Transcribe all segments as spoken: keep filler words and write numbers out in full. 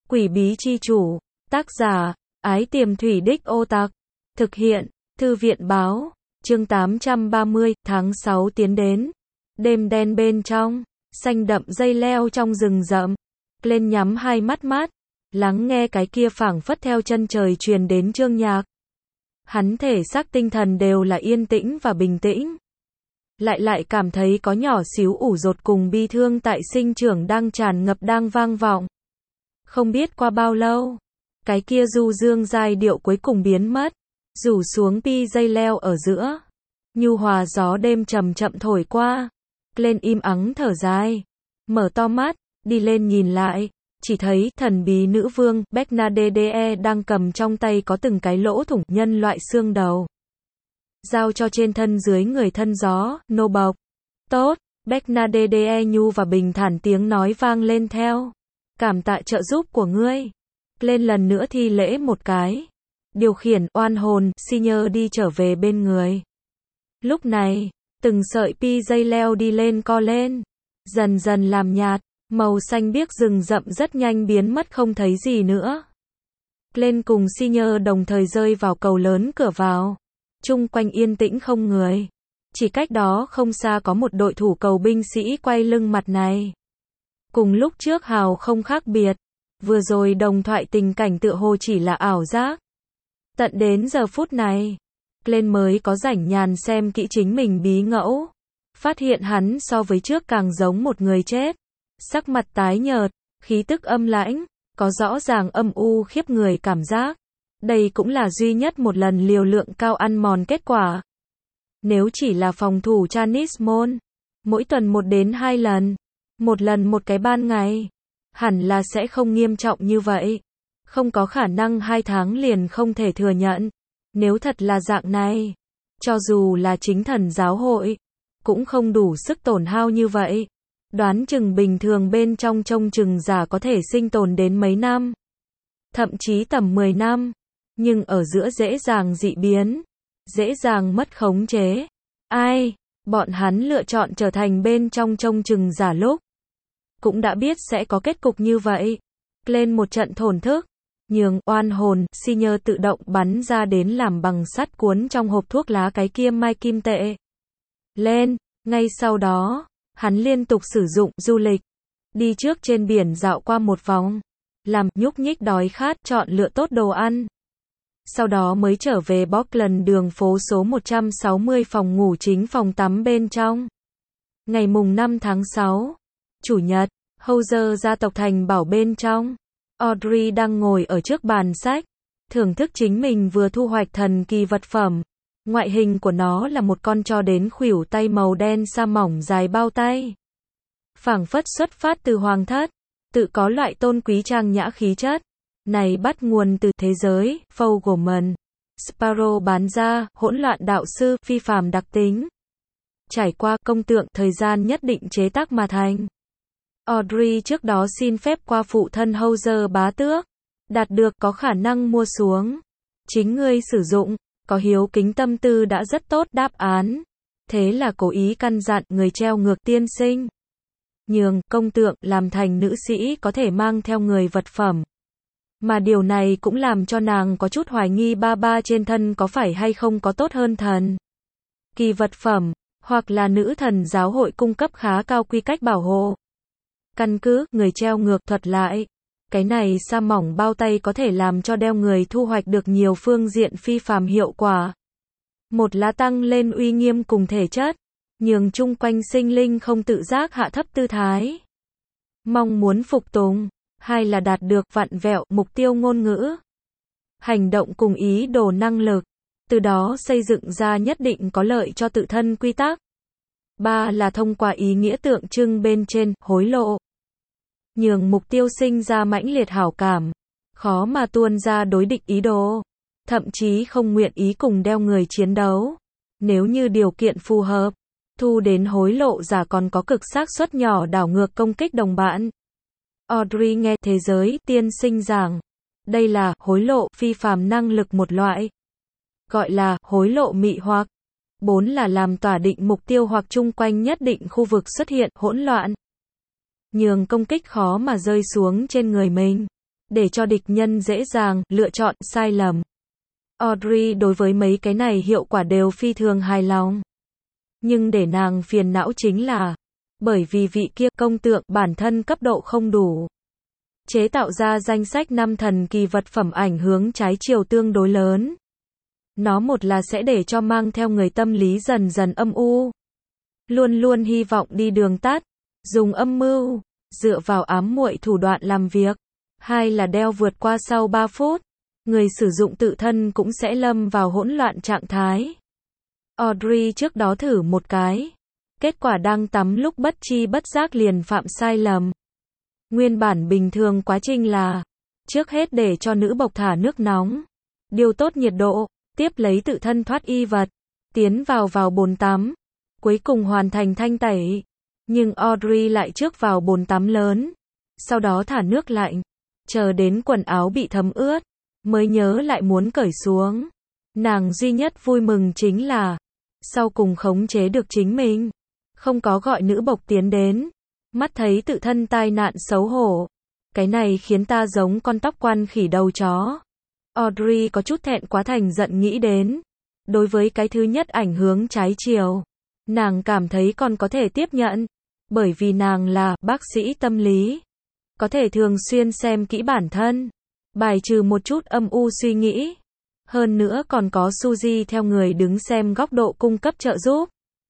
Quỷ bí chi chủ, tác giả, Ái Tiềm Thủy Đích Ô Tặc, thực hiện, Thư viện báo, chương tám trăm ba mươi, tháng sáu tiến đến. Đêm đen bên trong, xanh đậm dây leo trong rừng rậm. Lên nhắm hai mắt mát, lắng nghe cái kia phảng phất theo chân trời truyền đến chương nhạc. Hắn thể xác tinh thần đều là yên tĩnh và bình tĩnh. Lại lại cảm thấy có nhỏ xíu ủ rột cùng bi thương tại sinh trưởng đang tràn ngập đang vang vọng. Không biết qua bao lâu, cái kia du dương giai điệu cuối cùng biến mất, rủ xuống pi dây leo ở giữa. Nhu hòa gió đêm chậm chậm thổi qua. Lên im ắng thở dài, mở to mắt, đi lên nhìn lại, chỉ thấy thần bí nữ vương Bernadette đang cầm trong tay có từng cái lỗ thủng nhân loại xương đầu. Giao cho trên thân dưới người thân gió, nô bộc. Tốt, Bernadette nhu và bình thản tiếng nói vang lên theo. Cảm tạ trợ giúp của ngươi. Lên lần nữa thi lễ một cái. Điều khiển oan hồn, Senior đi trở về bên người. Lúc này, từng sợi pi dây leo đi lên co lên. Dần dần làm nhạt, màu xanh biếc rừng rậm rất nhanh biến mất không thấy gì nữa. Lên cùng Senior đồng thời rơi vào cầu lớn cửa vào. Chung quanh yên tĩnh không người. Chỉ cách đó không xa có một đội thủ cầu binh sĩ quay lưng mặt này. Cùng lúc trước hào không khác biệt. Vừa rồi đồng thoại tình cảnh tựa hồ chỉ là ảo giác. Tận đến giờ phút này, lên mới có rảnh nhàn xem kỹ chính mình bí ngẫu. Phát hiện hắn so với trước càng giống một người chết. Sắc mặt tái nhợt, khí tức âm lãnh, có rõ ràng âm u khiếp người cảm giác. Đây cũng là duy nhất một lần liều lượng cao ăn mòn kết quả. Nếu chỉ là phòng thủ Chinese môn, mỗi tuần một đến hai lần, một lần một cái ban ngày, hẳn là sẽ không nghiêm trọng như vậy. Không có khả năng hai tháng liền không thể thừa nhận. Nếu thật là dạng này, cho dù là chính thần giáo hội, cũng không đủ sức tổn hao như vậy. Đoán chừng bình thường bên trong trông chừng giả có thể sinh tồn đến mấy năm. Thậm chí tầm mười năm. Nhưng ở giữa dễ dàng dị biến. Dễ dàng mất khống chế. Ai? Bọn hắn lựa chọn trở thành bên trong trông chừng giả lúc. Cũng đã biết sẽ có kết cục như vậy. Lên một trận thổn thức. Nhường oan hồn, Senior tự động bắn ra đến làm bằng sắt cuốn trong hộp thuốc lá cái kia mai kim tệ. Lên, ngay sau đó, hắn liên tục sử dụng du lịch. Đi trước trên biển dạo qua một vòng. Làm nhúc nhích đói khát chọn lựa tốt đồ ăn. Sau đó mới trở về Bockland đường phố số một trăm sáu mươi phòng ngủ chính phòng tắm bên trong. Ngày mùng năm tháng sáu, Chủ nhật, Hauser gia tộc thành bảo bên trong. Audrey đang ngồi ở trước bàn sách, thưởng thức chính mình vừa thu hoạch thần kỳ vật phẩm. Ngoại hình của nó là một con cho đến khuỷu tay màu đen sa mỏng dài bao tay. Phảng phất xuất phát từ hoàng thất, tự có loại tôn quý trang nhã khí chất. Này bắt nguồn từ thế giới, Fogelman, Sparrow bán ra, hỗn loạn đạo sư, phi phàm đặc tính. Trải qua công tượng thời gian nhất định chế tác mà thành. Audrey trước đó xin phép qua phụ thân Hauser bá tước, đạt được có khả năng mua xuống. Chính ngươi sử dụng, có hiếu kính tâm tư đã rất tốt đáp án. Thế là cố ý căn dặn người treo ngược tiên sinh. Nhường công tượng làm thành nữ sĩ có thể mang theo người vật phẩm. Mà điều này cũng làm cho nàng có chút hoài nghi ba ba trên thân có phải hay không có tốt hơn thần kỳ vật phẩm, hoặc là nữ thần giáo hội cung cấp khá cao quy cách bảo hộ. Căn cứ, người treo ngược thuật lại. Cái này sa mỏng bao tay có thể làm cho đeo người thu hoạch được nhiều phương diện phi phàm hiệu quả. Một là tăng lên uy nghiêm cùng thể chất, nhường chung quanh sinh linh không tự giác hạ thấp tư thái. Mong muốn phục tùng. Hai là đạt được vặn vẹo mục tiêu ngôn ngữ. Hành động cùng ý đồ năng lực. Từ đó xây dựng ra nhất định có lợi cho tự thân quy tắc. Ba là thông qua ý nghĩa tượng trưng bên trên, hối lộ. Nhường mục tiêu sinh ra mãnh liệt hảo cảm. Khó mà tuôn ra đối địch ý đồ. Thậm chí không nguyện ý cùng đeo người chiến đấu. Nếu như điều kiện phù hợp, thu đến hối lộ giả còn có cực xác suất nhỏ đảo ngược công kích đồng bạn. Audrey nghe thế giới tiên sinh giảng. Đây là hối lộ phi phàm năng lực một loại. Gọi là hối lộ mị hoặc. Bốn là làm tỏa định mục tiêu hoặc chung quanh nhất định khu vực xuất hiện hỗn loạn. Nhường công kích khó mà rơi xuống trên người mình. để cho địch nhân dễ dàng lựa chọn sai lầm. Audrey đối với mấy cái này hiệu quả đều phi thường hài lòng. Nhưng để nàng phiền não chính là, bởi vì vị kia công tượng bản thân cấp độ không đủ. Chế tạo ra danh sách năm thần kỳ vật phẩm ảnh hướng trái chiều tương đối lớn. Nó một là sẽ để cho mang theo người tâm lý dần dần âm u. Luôn luôn hy vọng đi đường tắt, dùng âm mưu, dựa vào ám muội thủ đoạn làm việc. Hai là đeo vượt qua sau ba phút. Người sử dụng tự thân cũng sẽ lâm vào hỗn loạn trạng thái. Audrey trước đó thử một cái. Kết quả đang tắm lúc bất chi bất giác liền phạm sai lầm. Nguyên bản bình thường quá trình là, trước hết để cho nữ bộc thả nước nóng, điều tốt nhiệt độ, tiếp lấy tự thân thoát y vật, tiến vào vào bồn tắm, cuối cùng hoàn thành thanh tẩy. Nhưng Audrey lại trước vào bồn tắm lớn, sau đó thả nước lạnh, chờ đến quần áo bị thấm ướt, mới nhớ lại muốn cởi xuống. Nàng duy nhất vui mừng chính là, sau cùng khống chế được chính mình, không có gọi nữ bộc tiến đến. Mắt thấy tự thân tai nạn xấu hổ. Cái này khiến ta giống con tóc quan khỉ đầu chó. Audrey có chút thẹn quá thành giận nghĩ đến. Đối với cái thứ nhất ảnh hướng trái chiều, nàng cảm thấy còn có thể tiếp nhận. Bởi vì nàng là bác sĩ tâm lý. Có thể thường xuyên xem kỹ bản thân. Bài trừ một chút âm u suy nghĩ. Hơn nữa còn có Suzy theo người đứng xem góc độ cung cấp trợ giúp.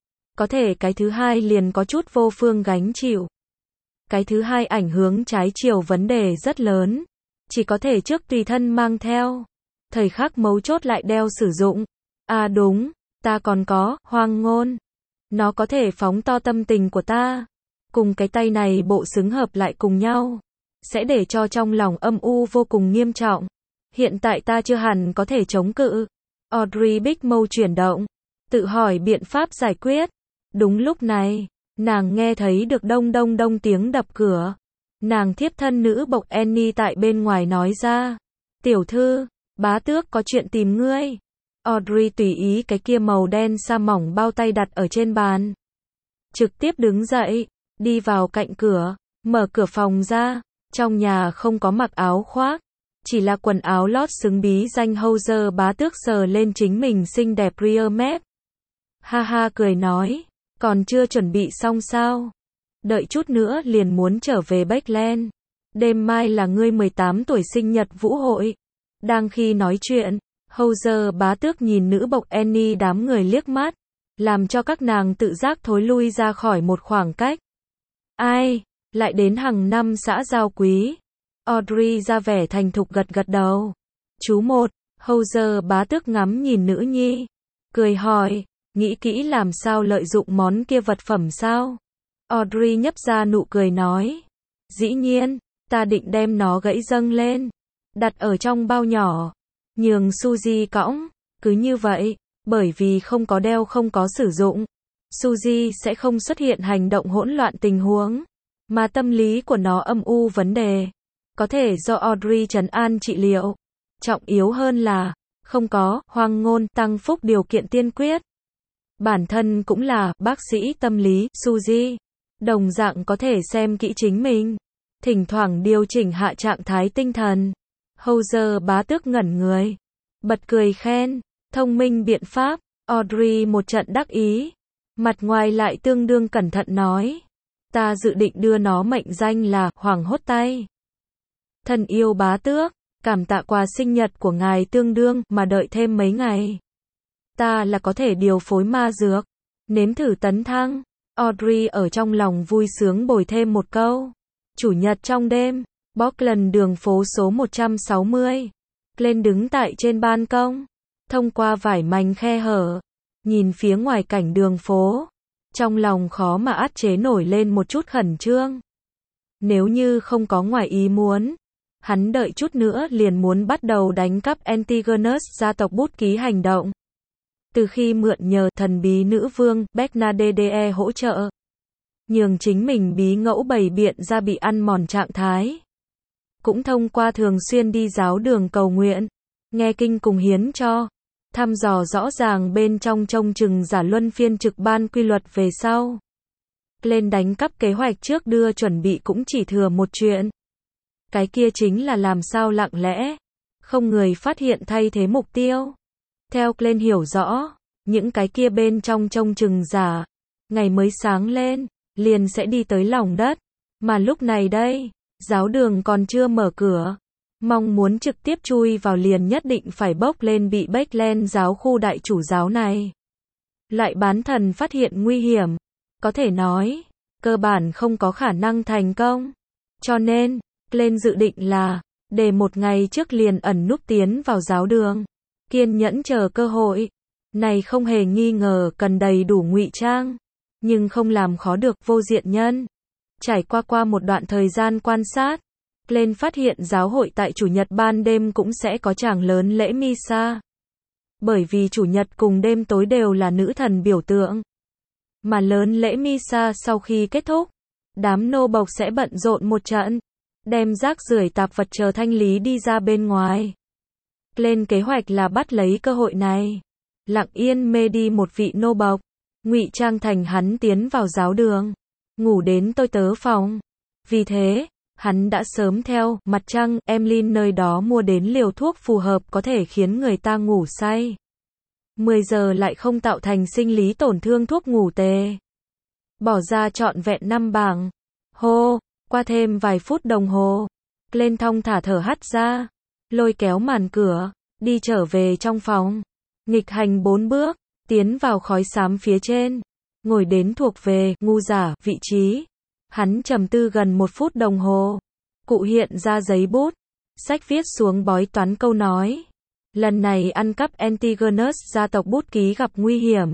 Có thể cái thứ hai liền có chút vô phương gánh chịu. Cái thứ hai ảnh hướng trái chiều vấn đề rất lớn. Chỉ có thể trước tùy thân mang theo. Thời khắc mấu chốt lại đeo sử dụng. À đúng, ta còn có, hoang ngôn. Nó có thể phóng to tâm tình của ta. Cùng cái tay này bộ xứng hợp lại cùng nhau. Sẽ để cho trong lòng âm u vô cùng nghiêm trọng. Hiện tại ta chưa hẳn có thể chống cự. Audrey Big Mâu chuyển động. Tự hỏi biện pháp giải quyết. Đúng lúc này, nàng nghe thấy được đông đông đông tiếng đập cửa. Nàng thiếp thân nữ bộc Annie tại bên ngoài nói ra. Tiểu thư, bá tước có chuyện tìm ngươi. Audrey tùy ý cái kia màu đen sa mỏng bao tay đặt ở trên bàn. Trực tiếp đứng dậy, đi vào cạnh cửa, mở cửa phòng ra. Trong nhà không có mặc áo khoác. Chỉ là quần áo lót xứng bí danh Hauser bá tước sờ lên chính mình xinh đẹp rear mép. Ha ha cười nói. Còn chưa chuẩn bị xong sao? Đợi chút nữa liền muốn trở về Beckland. Đêm mai là ngươi mười tám tuổi sinh nhật vũ hội. Đang khi nói chuyện, Hauser bá tước nhìn nữ bộc Annie đám người liếc mắt, làm cho các nàng tự giác thối lui ra khỏi một khoảng cách. Ai? Lại đến hàng năm xã giao quý. Audrey ra vẻ thành thục gật gật đầu. Chú một, Hauser bá tước ngắm nhìn nữ nhi. Cười hỏi. Nghĩ kỹ làm sao lợi dụng món kia vật phẩm sao? Audrey nhấp ra nụ cười nói. Dĩ nhiên, ta định đem nó gãy dâng lên. Đặt ở trong bao nhỏ. Nhường Suzy cõng. Cứ như vậy, bởi vì không có đeo không có sử dụng. Suzy sẽ không xuất hiện hành động hỗn loạn tình huống. Mà tâm lý của nó âm u vấn đề. Có thể do Audrey trấn an trị liệu. Trọng yếu hơn là, không có, hoang ngôn, tăng phúc điều kiện tiên quyết. Bản thân cũng là bác sĩ tâm lý, Suzy. Đồng dạng có thể xem kỹ chính mình. Thỉnh thoảng điều chỉnh hạ trạng thái tinh thần. Hauser bá tước ngẩn người. Bật cười khen. Thông minh biện pháp. Audrey một trận đắc ý. Mặt ngoài lại tương đương cẩn thận nói. Ta dự định đưa nó mệnh danh là Hoàng hốt tay. Thân yêu bá tước. Cảm tạ quà sinh nhật của ngài tương đương mà đợi thêm mấy ngày. Ta là có thể điều phối ma dược. Nếm thử tấn thăng. Audrey ở trong lòng vui sướng bồi thêm một câu. Chủ nhật trong đêm. Bockland đường phố số một trăm sáu mươi. Glenn đứng tại trên ban công. Thông qua vải mảnh khe hở. Nhìn phía ngoài cảnh đường phố. Trong lòng khó mà át chế nổi lên một chút khẩn trương. Nếu như không có ngoài ý muốn. Hắn đợi chút nữa liền muốn bắt đầu đánh cắp Antigonus gia tộc bút ký hành động. Từ khi mượn nhờ thần bí nữ vương Bernadette hỗ trợ, nhường chính mình bí ngẫu bày biện ra bị ăn mòn trạng thái. Cũng thông qua thường xuyên đi giáo đường cầu nguyện, nghe kinh cùng hiến cho, thăm dò rõ ràng bên trong trông chừng giả luân phiên trực ban quy luật về sau. Lên đánh cắp kế hoạch trước đưa chuẩn bị cũng chỉ thừa một chuyện. Cái kia chính là làm sao lặng lẽ, không người phát hiện thay thế mục tiêu. Theo Glenn hiểu rõ, những cái kia bên trong trông chừng giả, ngày mới sáng lên, liền sẽ đi tới lòng đất. Mà lúc này đây, giáo đường còn chưa mở cửa. Mong muốn trực tiếp chui vào liền nhất định phải bốc lên bị Backland giáo khu đại chủ giáo này. Lại bán thần phát hiện nguy hiểm. Có thể nói, cơ bản không có khả năng thành công. Cho nên, Glenn dự định là, để một ngày trước liền ẩn núp tiến vào giáo đường. Kiên nhẫn chờ cơ hội. Này không hề nghi ngờ cần đầy đủ ngụy trang. Nhưng không làm khó được vô diện nhân. Trải qua qua một đoạn thời gian quan sát, Glenn phát hiện giáo hội tại chủ nhật ban đêm cũng sẽ có tràng lớn lễ Misa. Bởi vì chủ nhật cùng đêm tối đều là nữ thần biểu tượng. Mà lớn lễ Misa sau khi kết thúc, đám nô bộc sẽ bận rộn một trận, đem rác rưởi tạp vật chờ thanh lý đi ra bên ngoài. Glenn kế hoạch là bắt lấy cơ hội này, lặng yên mê đi một vị nô bộc, ngụy trang thành hắn tiến vào giáo đường, ngủ đến tôi tớ phòng. Vì thế, hắn đã sớm theo mặt trăng Emlyn nơi đó mua đến liều thuốc phù hợp có thể khiến người ta ngủ say. mười giờ lại không tạo thành sinh lý tổn thương thuốc ngủ tê. Bỏ ra trọn vẹn năm bảng. Hô, qua thêm vài phút đồng hồ. Glenn thong thả thở hắt ra, lôi kéo màn cửa, đi trở về trong phòng. Nghịch hành bốn bước, tiến vào khói xám phía trên, ngồi đến thuộc về ngu giả vị trí. Hắn trầm tư gần một phút đồng hồ, cụ hiện ra giấy bút, sách viết xuống bói toán câu nói. Lần này ăn cắp Antigonus gia tộc bút ký gặp nguy hiểm.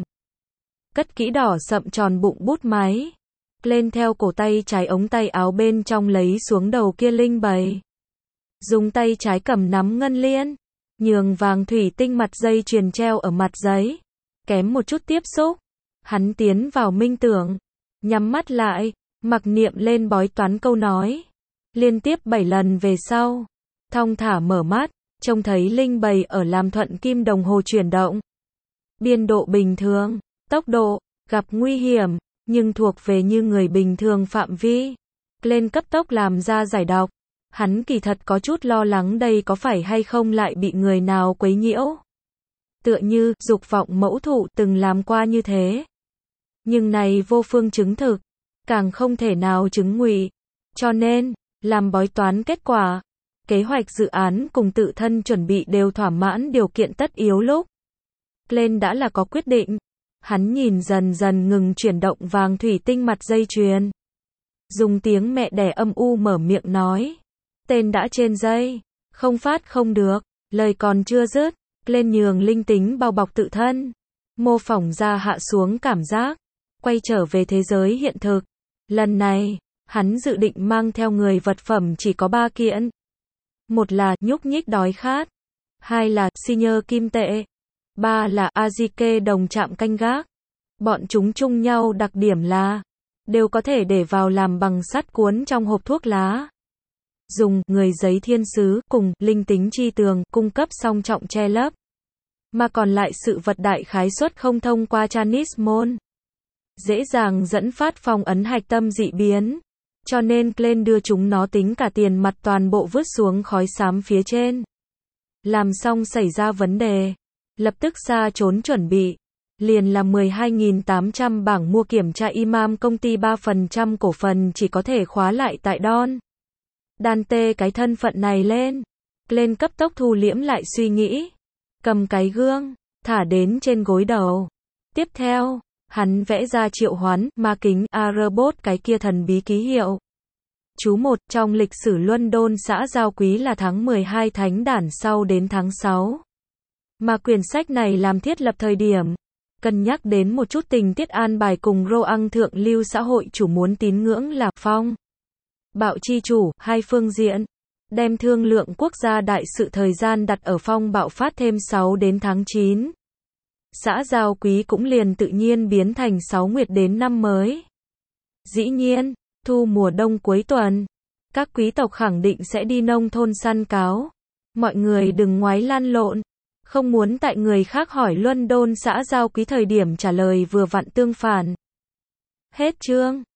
Cất kỹ đỏ sậm tròn bụng bút máy. Lên theo cổ tay trái ống tay áo bên trong lấy xuống đầu kia linh bầy. Dùng tay trái cầm nắm ngân liên. Nhường vàng thủy tinh mặt dây chuyền treo ở mặt giấy. Kém một chút tiếp xúc. Hắn tiến vào minh tưởng. Nhắm mắt lại. Mặc niệm lên bói toán câu nói. Liên tiếp bảy lần về sau. Thong thả mở mắt. Trông thấy linh bầy ở làm thuận kim đồng hồ chuyển động. Biên độ bình thường. Tốc độ. Gặp nguy hiểm. Nhưng thuộc về như người bình thường phạm vi. Lên cấp tốc làm ra giải đọc. Hắn kỳ thật có chút lo lắng đây có phải hay không lại bị người nào quấy nhiễu. Tựa như dục vọng mẫu thụ từng làm qua như thế. Nhưng này vô phương chứng thực. Càng không thể nào chứng ngụy. Cho nên, làm bói toán kết quả. Kế hoạch dự án cùng tự thân chuẩn bị đều thỏa mãn điều kiện tất yếu lúc. Lên đã là có quyết định. Hắn nhìn dần dần ngừng chuyển động vàng thủy tinh mặt dây chuyền. Dùng tiếng mẹ đẻ âm u mở miệng nói. Tên đã trên dây. Không phát không được. Lời còn chưa dứt. Lên nhường linh tính bao bọc tự thân. Mô phỏng ra hạ xuống cảm giác. Quay trở về thế giới hiện thực. Lần này, hắn dự định mang theo người vật phẩm chỉ có ba kiện. Một là nhúc nhích đói khát. Hai là xi nhơ kim tệ. Ba là Azike đồng chạm canh gác. Bọn chúng chung nhau đặc điểm là đều có thể để vào làm bằng sắt cuốn trong hộp thuốc lá. Dùng người giấy thiên sứ cùng linh tính chi tường cung cấp song trọng che lấp. Mà còn lại sự vật đại khái suất không thông qua Chanismon. Dễ dàng dẫn phát phong ấn hạch tâm dị biến. Cho nên Glenn đưa chúng nó tính cả tiền mặt toàn bộ vứt xuống khói xám phía trên. Làm xong xảy ra vấn đề. Lập tức xa trốn chuẩn bị. Liền là mười hai nghìn tám trăm bảng mua kiểm tra imam công ty ba phần trăm cổ phần chỉ có thể khóa lại tại Don. Dante cái thân phận này lên. Glenn cấp tốc thu liễm lại suy nghĩ. Cầm cái gương. Thả đến trên gối đầu. Tiếp theo. Hắn vẽ ra triệu hoán, ma kính, A-robot cái kia thần bí ký hiệu. Chú một, trong lịch sử London xã Giao Quý là tháng mười hai thánh đản sau đến tháng sáu. Mà quyển sách này làm thiết lập thời điểm. Cân nhắc đến một chút tình tiết an bài cùng Roang thượng lưu xã hội chủ muốn tín ngưỡng là phong. Bạo chi chủ, hai phương diện. Đem thương lượng quốc gia đại sự thời gian đặt ở phong bạo phát thêm sáu đến tháng chín. Xã Giao Quý cũng liền tự nhiên biến thành sáu nguyệt đến năm mới. Dĩ nhiên, thu mùa đông cuối tuần, các quý tộc khẳng định sẽ đi nông thôn săn cáo. Mọi người đừng ngoái lăn lộn, không muốn tại người khác hỏi London xã Giao Quý thời điểm trả lời vừa vặn tương phản. Hết chương.